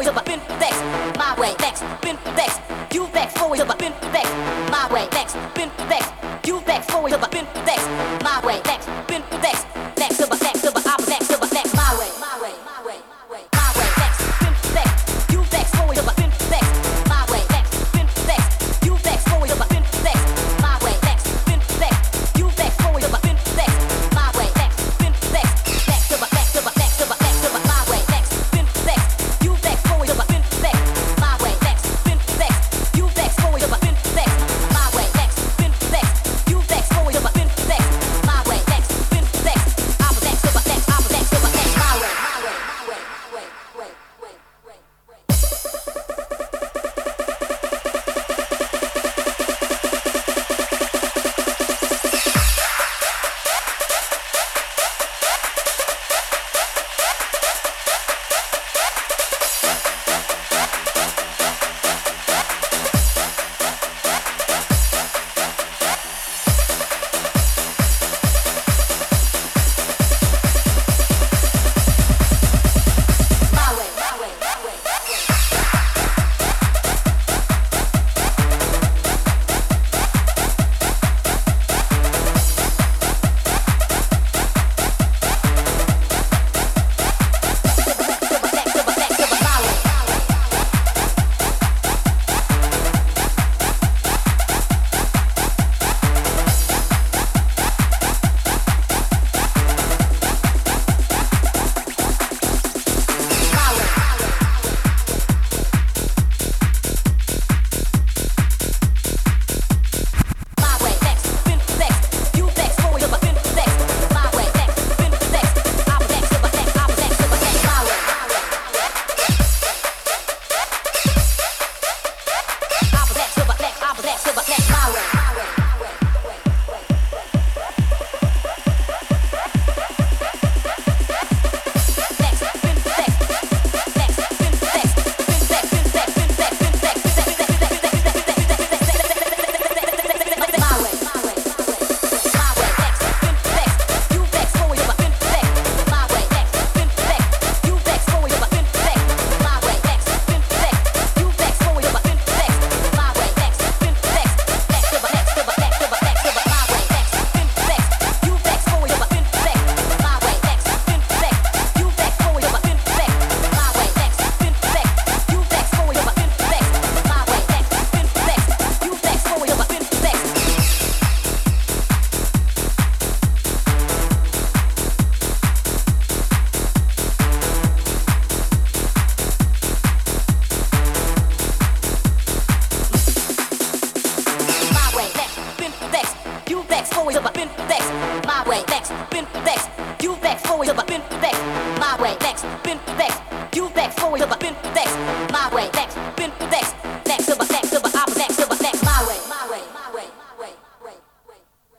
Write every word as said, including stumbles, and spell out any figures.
forward, spin flex, my way, flex, spin flex, you flex forward, spin flex, my way, flex, spin flex, you flex forward, spin flex, my way, flex, spin flex, flex, flex, flex, flex, flex, my way, my way, my way, my way, my way, flex, spin flex, you flex forward, spin flex, my way, flex, spin flex, you flex forward, spin flex, my way, flex, spin flex, you flex forward, spin flex, my way, flex, spin flex, flex, flex, flex, flex, flex, my way, flex, spin flex, you flex forward, spin flex, my way, flex, spin flex, you flex forward, spin flex, my way, flex, spin flex, you flex forward, spin flex, my way, flex, spin flex, I'm flex, flex, flex, flex, my way, my way, my way, way, way, way, way, way. My way, flex, spin flex, you flex forward, spin flex, my way, flex, spin flex, you flex forward, spin flex, my way, flex, spin flex, flex,